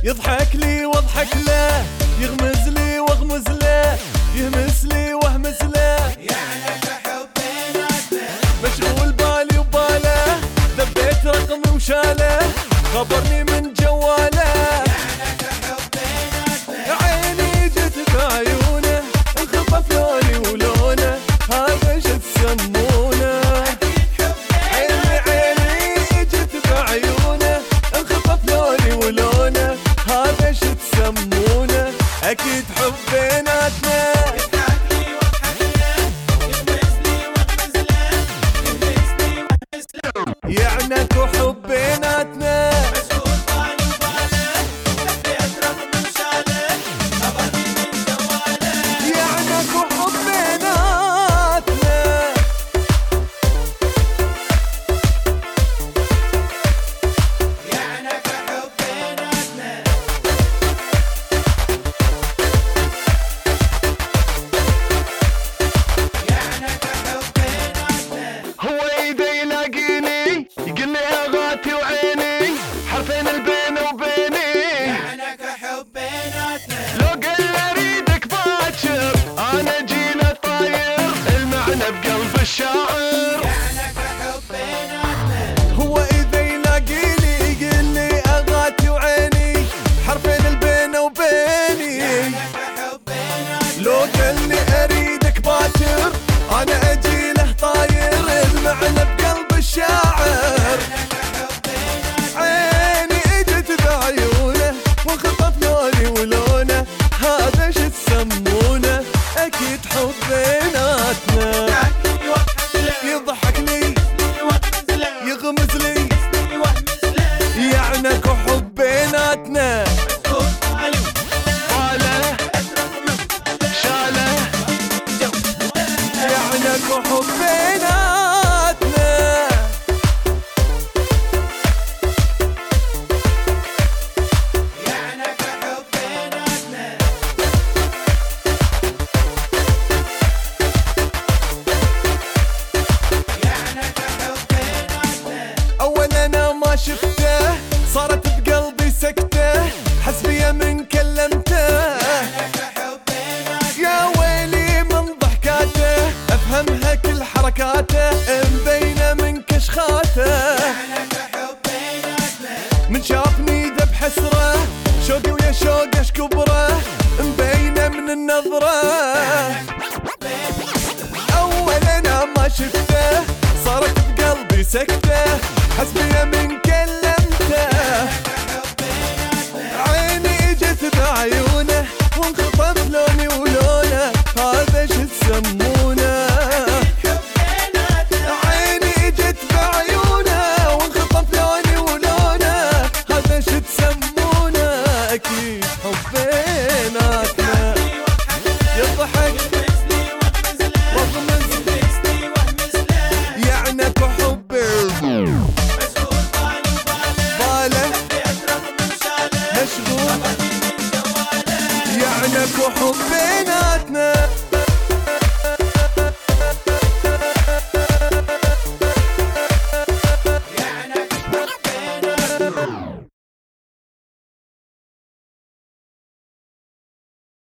يضحك لي واضحك له، يغمز لي واغمز له، يهمس لي واهمس له. يعنك حبيناتنا مشغول بالي وباله، ذبيت رقمي وشاله، خبرني من جواله. يعنك حبيناتنا عيني جت بعيونه، انخطف لوني ولونه، هذا شو تسمونه؟ عيني جت بعيونه، انخطف لوني ولونه، هذا شو تسمونه؟ اكيد حبيناتنا. يعنك وحبيناتنا مشغول بالي وباله، ذبيت رقمي وشاله، خبرني من جواله. يعنك وحبيناتنا. يعنك حبيناتنا يعنك حبيناتنا. هو ايده يلاقيني يقلي اغاتي وعيني، حرفين البين وبيني. يعنك حبيناتنا لو قل اريدك باكر، انا جينا طاير، المعنى بقلب الشاعر. يعنك حبيناتنا هو اذا يلاقيني يقلي اغاتي وعيني، حرفين البين وبيني. يعنك حبيناتنا لو قل لي اريدك باكر، انا اجي له طاير، المعنى بقلب الشاعر. عيني اجت بعيونه، وانخطف لوني ولونه، هذا شو تسمونه؟ اكيد حبيناتنا. يضحك لي يغمز لي، يعنك وحبيناتنا. طاله شاله، يعنك وحبيناتنا. يعنك حبيناتنا يعنك حبيناتنا. اول انا ما شفته، صارت بقلبي سكته، حسبي من كلمته. يعنك حبيناتنا يا ويلي من ضحكاته، افهمها كل حركاته، مبينه من كشخاته. يعنك حبيناتنا من شافني ذب حسره، شوقي ويا شوقه شكبره، مبينه من النظره. اول انا ما شفته، صارت بقلبي سكته، حسبي من كلمته. عيني اجت بعيونه، وانخطف لوني ولونه، هذا شو تسمونه؟ عيني اجت بعيونه، وانخطف لوني ولونه، هذا شو تسمونه؟ اكيد حبيناتنا. يضحك واغمز، يعنك وحبي باله، مشغول، يعنك وحبينا.